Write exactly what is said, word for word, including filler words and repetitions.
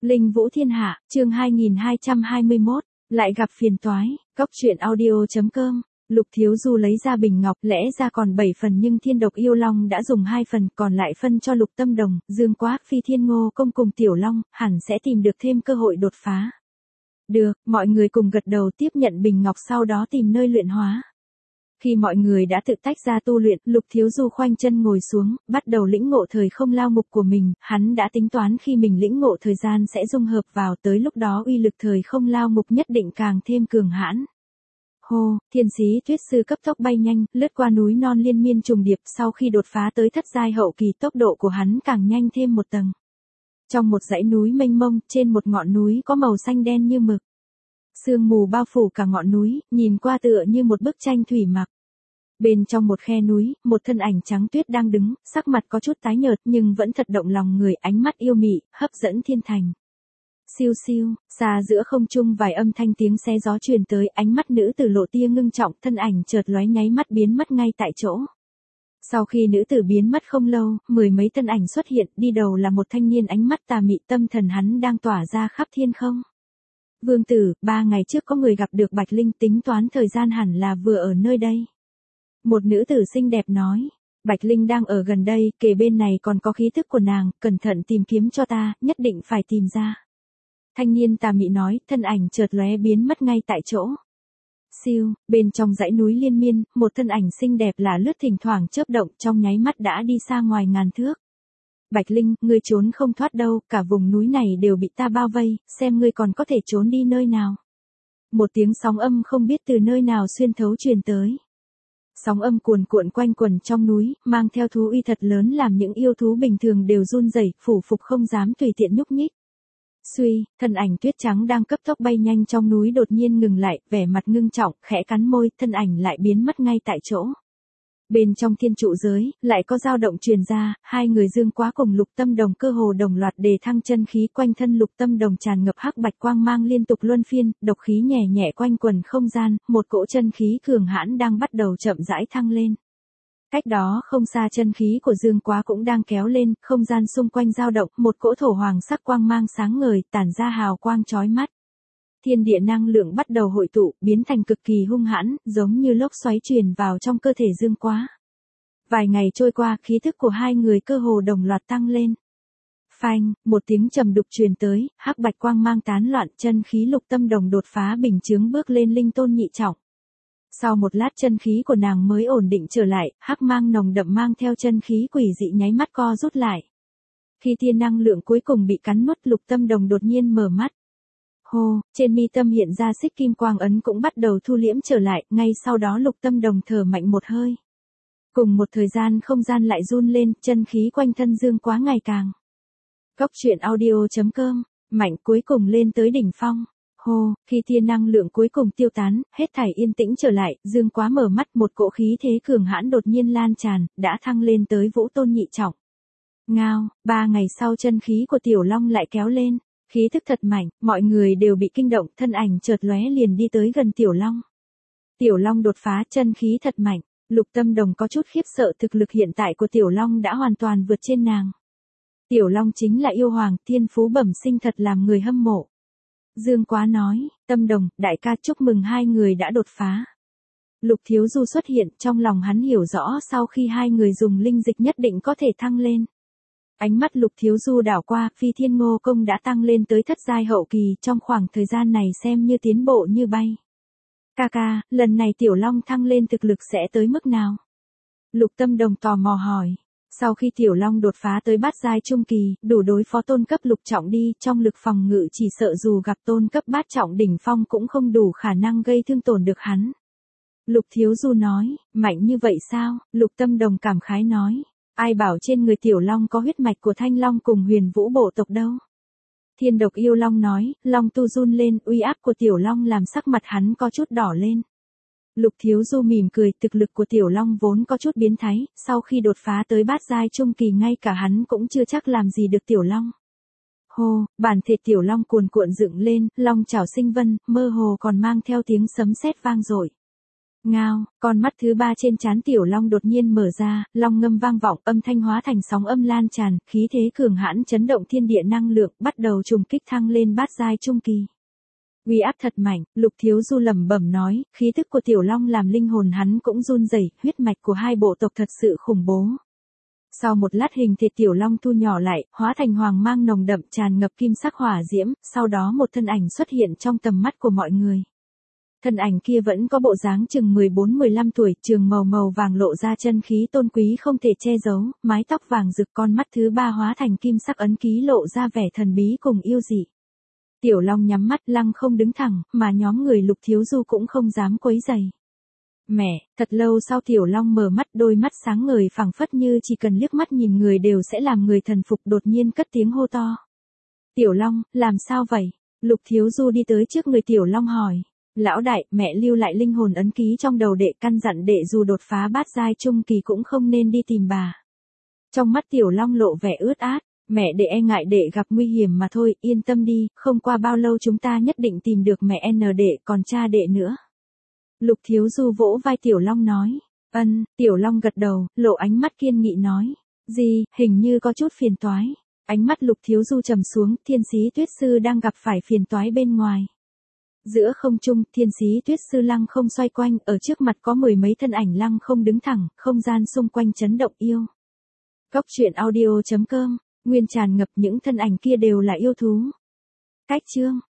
Linh Vũ Thiên Hạ, chương hai nghìn hai trăm hai mươi mốt, lại gặp phiền toái, cốc truyện audio.com. Lục Thiếu Du lấy ra bình ngọc, lẽ ra còn bảy phần nhưng Thiên Độc Yêu Long đã dùng hai phần, còn lại phân cho Lục Tâm Đồng, Dương Quá, Phi Thiên Ngô Công cùng Tiểu Long, hẳn sẽ tìm được thêm cơ hội đột phá. Được, mọi người cùng gật đầu tiếp nhận bình ngọc, sau đó tìm nơi luyện hóa. Khi mọi người đã tự tách ra tu luyện, Lục Thiếu Du khoanh chân ngồi xuống, bắt đầu lĩnh ngộ thời không lao mục của mình, hắn đã tính toán khi mình lĩnh ngộ thời gian sẽ dung hợp vào, tới lúc đó uy lực thời không lao mục nhất định càng thêm cường hãn. Hô, Thiên Sĩ Tuyết Sư cấp tốc bay nhanh, lướt qua núi non liên miên trùng điệp, sau khi đột phá tới thất giai hậu kỳ, tốc độ của hắn càng nhanh thêm một tầng. Trong một dãy núi mênh mông, trên một ngọn núi có màu xanh đen như mực. Sương mù bao phủ cả ngọn núi, nhìn qua tựa như một bức tranh thủy mặc. Bên trong một khe núi, một thân ảnh trắng tuyết đang đứng, sắc mặt có chút tái nhợt nhưng vẫn thật động lòng người, ánh mắt yêu mị, hấp dẫn thiên thành. Siêu siêu, xa giữa không trung vài âm thanh tiếng xé gió truyền tới, ánh mắt nữ tử lộ tia ngưng trọng, thân ảnh chợt lóe nháy mắt biến mất ngay tại chỗ. Sau khi nữ tử biến mất không lâu, mười mấy thân ảnh xuất hiện, đi đầu là một thanh niên ánh mắt tà mị, tâm thần hắn đang tỏa ra khắp thiên không. Vương tử, ba ngày trước có người gặp được Bạch Linh, tính toán thời gian hẳn là vừa ở nơi đây. Một nữ tử xinh đẹp nói, Bạch Linh đang ở gần đây, kề bên này còn có khí thức của nàng, cẩn thận tìm kiếm cho ta, nhất định phải tìm ra. Thanh niên tà mị nói, thân ảnh chợt lóe biến mất ngay tại chỗ. Siêu, bên trong dãy núi liên miên, một thân ảnh xinh đẹp là lướt thỉnh thoảng chớp động, trong nháy mắt đã đi xa ngoài ngàn thước. Bạch Linh, ngươi trốn không thoát đâu, cả vùng núi này đều bị ta bao vây, xem ngươi còn có thể trốn đi nơi nào. Một tiếng sóng âm không biết từ nơi nào xuyên thấu truyền tới. Sóng âm cuồn cuộn quanh quần trong núi, mang theo thú uy thật lớn làm những yêu thú bình thường đều run rẩy, phủ phục không dám tùy tiện nhúc nhích. Suy, thân ảnh tuyết trắng đang cấp tốc bay nhanh trong núi đột nhiên ngừng lại, vẻ mặt ngưng trọng, khẽ cắn môi, thân ảnh lại biến mất ngay tại chỗ. Bên trong thiên trụ giới, lại có dao động truyền ra, hai người Dương Quá cùng Lục Tâm Đồng cơ hồ đồng loạt đề thăng chân khí, quanh thân Lục Tâm Đồng tràn ngập hắc bạch quang mang liên tục luân phiên, độc khí nhẹ nhẹ quanh quần không gian, một cỗ chân khí cường hãn đang bắt đầu chậm rãi thăng lên. Cách đó không xa chân khí của Dương Quá cũng đang kéo lên, không gian xung quanh dao động, một cỗ thổ hoàng sắc quang mang sáng ngời, tản ra hào quang chói mắt. Thiên địa năng lượng bắt đầu hội tụ, biến thành cực kỳ hung hãn, giống như lốc xoáy truyền vào trong cơ thể Dương Quá. Vài ngày trôi qua, khí thức của hai người cơ hồ đồng loạt tăng lên. Phanh, một tiếng trầm đục truyền tới, hắc bạch quang mang tán loạn, chân khí Lục Tâm Đồng đột phá bình chướng bước lên linh tôn nhị trọng. Sau một lát chân khí của nàng mới ổn định trở lại, hắc mang nồng đậm mang theo chân khí quỷ dị nháy mắt co rút lại. Khi tia năng lượng cuối cùng bị cắn nuốt, Lục Tâm Đồng đột nhiên mở mắt. Hô, trên mi tâm hiện ra xích kim quang ấn cũng bắt đầu thu liễm trở lại, ngay sau đó Lục Tâm Đồng thở mạnh một hơi. Cùng một thời gian không gian lại run lên, chân khí quanh thân Dương Quá ngày càng. Cốc truyện audio.com, mạnh cuối cùng lên tới đỉnh phong. Hô, khi tia năng lượng cuối cùng tiêu tán, hết thảy yên tĩnh trở lại, Dương Quá mở mắt, một cỗ khí thế cường hãn đột nhiên lan tràn, đã thăng lên tới vũ tôn nhị trọng. Ngao, ba ngày sau chân khí của Tiểu Long lại kéo lên, khí thức thật mạnh, mọi người đều bị kinh động, thân ảnh chợt lóe liền đi tới gần Tiểu Long. Tiểu Long đột phá, chân khí thật mạnh, Lục Tâm Đồng có chút khiếp sợ, thực lực hiện tại của Tiểu Long đã hoàn toàn vượt trên nàng. Tiểu Long chính là yêu hoàng, thiên phú bẩm sinh thật làm người hâm mộ. Dương Quá nói, Tâm Đồng, đại ca chúc mừng hai người đã đột phá. Lục Thiếu Du xuất hiện, trong lòng hắn hiểu rõ sau khi hai người dùng linh dịch nhất định có thể thăng lên. Ánh mắt Lục Thiếu Du đảo qua, Phi Thiên Ngô Công đã tăng lên tới thất giai hậu kỳ, trong khoảng thời gian này xem như tiến bộ như bay. Ca ca, lần này Tiểu Long thăng lên thực lực sẽ tới mức nào? Lục Tâm Đồng tò mò hỏi. Sau khi Tiểu Long đột phá tới bát giai trung kỳ, đủ đối phó tôn cấp lục trọng đi, trong lực phòng ngự chỉ sợ dù gặp tôn cấp bát trọng đỉnh phong cũng không đủ khả năng gây thương tổn được hắn. Lục Thiếu Du nói, mạnh như vậy sao? Lục Tâm Đồng cảm khái nói, ai bảo trên người Tiểu Long có huyết mạch của Thanh Long cùng Huyền Vũ bộ tộc đâu. Thiên Độc Yêu Long nói, Long tu run lên, uy áp của Tiểu Long làm sắc mặt hắn có chút đỏ lên. Lục Thiếu Du mỉm cười, thực lực của Tiểu Long vốn có chút biến thái, sau khi đột phá tới bát giai trung kỳ ngay cả hắn cũng chưa chắc làm gì được Tiểu Long. Hô, bản thể Tiểu Long cuồn cuộn dựng lên, long chảo sinh vân, mơ hồ còn mang theo tiếng sấm sét vang dội. Ngao, con mắt thứ ba trên trán Tiểu Long đột nhiên mở ra, long ngâm vang vọng, âm thanh hóa thành sóng âm lan tràn, khí thế cường hãn chấn động thiên địa năng lượng, bắt đầu trùng kích thăng lên bát giai trung kỳ. Uy áp thật mạnh, Lục Thiếu Du lẩm bẩm nói, khí tức của Tiểu Long làm linh hồn hắn cũng run rẩy, huyết mạch của hai bộ tộc thật sự khủng bố. Sau một lát hình thể Tiểu Long thu nhỏ lại, hóa thành hoàng mang nồng đậm tràn ngập kim sắc hỏa diễm, sau đó một thân ảnh xuất hiện trong tầm mắt của mọi người. Thân ảnh kia vẫn có bộ dáng chừng mười bốn mười lăm tuổi, trường màu màu vàng lộ ra chân khí tôn quý không thể che giấu, mái tóc vàng rực, con mắt thứ ba hóa thành kim sắc ấn ký lộ ra vẻ thần bí cùng yêu dị. Tiểu Long nhắm mắt lăng không đứng thẳng, mà nhóm người Lục Thiếu Du cũng không dám quấy rầy. Mẹ, thật lâu sau Tiểu Long mở mắt, đôi mắt sáng ngời phảng phất như chỉ cần liếc mắt nhìn người đều sẽ làm người thần phục, đột nhiên cất tiếng hô to. Tiểu Long, làm sao vậy? Lục Thiếu Du đi tới trước người Tiểu Long hỏi. Lão đại, mẹ lưu lại linh hồn ấn ký trong đầu đệ, căn dặn đệ dù đột phá bát giai trung kỳ cũng không nên đi tìm bà. Trong mắt Tiểu Long lộ vẻ ướt át, mẹ đệ e ngại đệ gặp nguy hiểm mà thôi, yên tâm đi, không qua bao lâu chúng ta nhất định tìm được mẹ n đệ còn cha đệ nữa. Lục Thiếu Du vỗ vai Tiểu Long nói. Ân, Tiểu Long gật đầu, lộ ánh mắt kiên nghị nói. Gì, hình như có chút phiền toái. Ánh mắt Lục Thiếu Du trầm xuống, Thiên Sĩ Tuyết Sư đang gặp phải phiền toái bên ngoài. Giữa không trung, Thiên Sĩ Tuyết Sư lăng không xoay quanh, ở trước mặt có mười mấy thân ảnh lăng không đứng thẳng, không gian xung quanh chấn động yêu. Cốc truyện audio chấm com, nguyên tràn ngập những thân ảnh kia đều là yêu thú. Cách chương